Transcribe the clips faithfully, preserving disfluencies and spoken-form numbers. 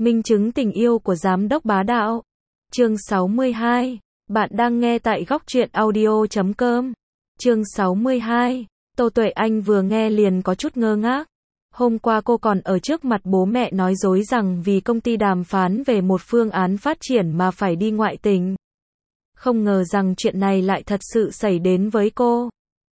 Minh chứng tình yêu của giám đốc bá đạo. Chương sáu mươi hai. Bạn đang nghe tại góc truyện audio chấm com. Chương sáu mươi hai. Tô Tuệ Anh vừa nghe liền có chút ngơ ngác. Hôm qua cô còn ở trước mặt bố mẹ nói dối rằng vì công ty đàm phán về một phương án phát triển mà phải đi ngoại tỉnh. Không ngờ rằng chuyện này lại thật sự xảy đến với cô.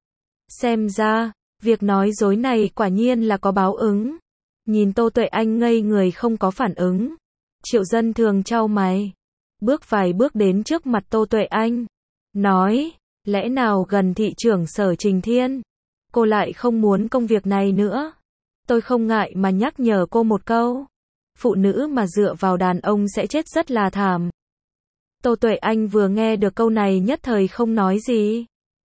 Xem ra, việc nói dối này quả nhiên là có báo ứng. Nhìn Tô Tuệ Anh ngây người không có phản ứng. Triệu Dân Thường chau mày. Bước vài bước đến trước mặt Tô Tuệ Anh. Nói, lẽ nào gần thị trưởng Sở Trình Thiên, cô lại không muốn công việc này nữa. Tôi không ngại mà nhắc nhở cô một câu. Phụ nữ mà dựa vào đàn ông sẽ chết rất là thảm. Tô Tuệ Anh vừa nghe được câu này nhất thời không nói gì.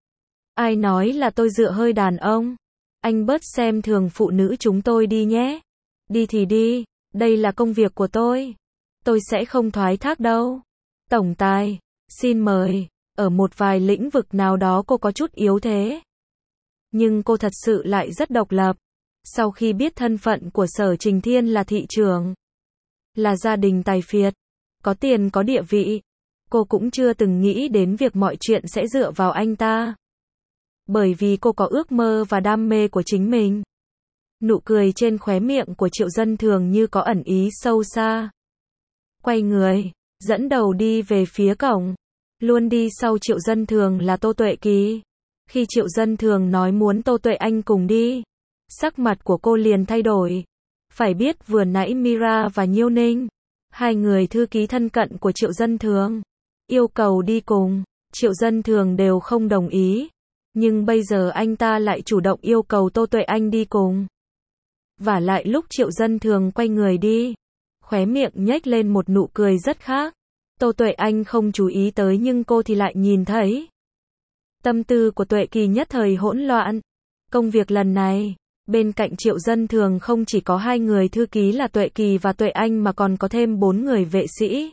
Ai nói là tôi dựa hơi đàn ông? Anh bớt xem thường phụ nữ chúng tôi đi nhé. Đi thì đi, đây là công việc của tôi. Tôi sẽ không thoái thác đâu. Tổng tài, xin mời. Ở một vài lĩnh vực nào đó cô có chút yếu thế. Nhưng cô thật sự lại rất độc lập. Sau khi biết thân phận của Sở Trình Thiên là thị trưởng, là gia đình tài phiệt, có tiền có địa vị, cô cũng chưa từng nghĩ đến việc mọi chuyện sẽ dựa vào anh ta. Bởi vì cô có ước mơ và đam mê của chính mình. Nụ cười trên khóe miệng của Triệu Dân Thường như có ẩn ý sâu xa. Quay người, dẫn đầu đi về phía cổng. Luôn đi sau Triệu Dân Thường là Tô Tuệ Kỳ. Khi Triệu Dân Thường nói muốn Tô Tuệ Anh cùng đi, sắc mặt của cô liền thay đổi. Phải biết vừa nãy Mira và Nhiêu Ninh, hai người thư ký thân cận của Triệu Dân Thường, yêu cầu đi cùng, Triệu Dân Thường đều không đồng ý. Nhưng bây giờ anh ta lại chủ động yêu cầu Tô Tuệ Anh đi cùng. Vả lại lúc Triệu Dân Thường quay người đi, khóe miệng nhếch lên một nụ cười rất khác. Tô Tuệ Anh không chú ý tới nhưng cô thì lại nhìn thấy. Tâm tư của Tuệ Kỳ nhất thời hỗn loạn. Công việc lần này, bên cạnh Triệu Dân Thường không chỉ có hai người thư ký là Tuệ Kỳ và Tuệ Anh mà còn có thêm bốn người vệ sĩ.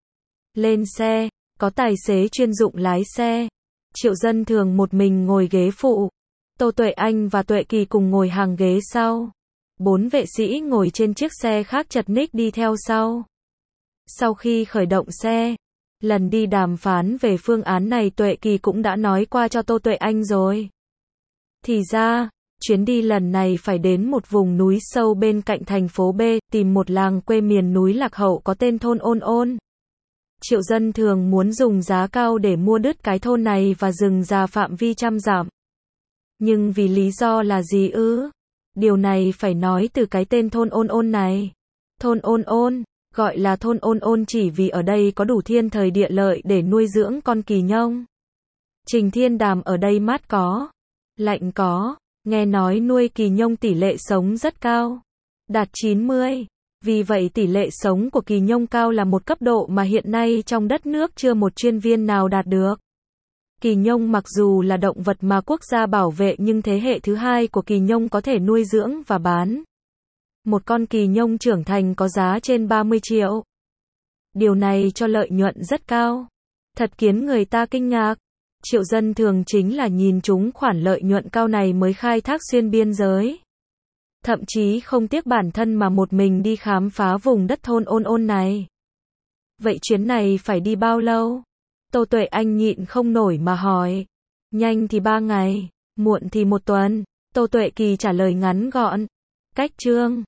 Lên xe, có tài xế chuyên dụng lái xe. Triệu Dân Thường một mình ngồi ghế phụ. Tô Tuệ Anh và Tuệ Kỳ cùng ngồi hàng ghế sau. Bốn vệ sĩ ngồi trên chiếc xe khác chật ních đi theo sau. Sau khi khởi động xe, lần đi đàm phán về phương án này Tuệ Kỳ cũng đã nói qua cho Tô Tuệ Anh rồi. Thì ra, chuyến đi lần này phải đến một vùng núi sâu bên cạnh thành phố B, tìm một làng quê miền núi lạc hậu có tên thôn Ôn Ôn. Triệu Dân Thường muốn dùng giá cao để mua đứt cái thôn này và dừng ra phạm vi trăm dặm. Nhưng vì lý do là gì ư? Điều này phải nói từ cái tên thôn Ôn Ôn này. Thôn Ôn Ôn, gọi là thôn Ôn Ôn chỉ vì ở đây có đủ thiên thời địa lợi để nuôi dưỡng con kỳ nhông. Trình Thiên Đàm ở đây mát có, lạnh có, nghe nói nuôi kỳ nhông tỷ lệ sống rất cao, đạt chín mươi. Vì vậy tỷ lệ sống của kỳ nhông cao là một cấp độ mà hiện nay trong đất nước chưa một chuyên viên nào đạt được. Kỳ nhông mặc dù là động vật mà quốc gia bảo vệ nhưng thế hệ thứ hai của kỳ nhông có thể nuôi dưỡng và bán. Một con kỳ nhông trưởng thành có giá trên ba mươi triệu. Điều này cho lợi nhuận rất cao. Thật khiến người ta kinh ngạc. Triệu Dân Thường chính là nhìn chúng khoản lợi nhuận cao này mới khai thác xuyên biên giới. Thậm chí không tiếc bản thân mà một mình đi khám phá vùng đất thôn Ôn Ôn này. Vậy chuyến này phải đi bao lâu? Tô Tuệ Anh nhịn không nổi mà hỏi. Nhanh thì ba ngày, muộn thì một tuần. Tô Tuệ Kỳ trả lời ngắn gọn. Cách chương.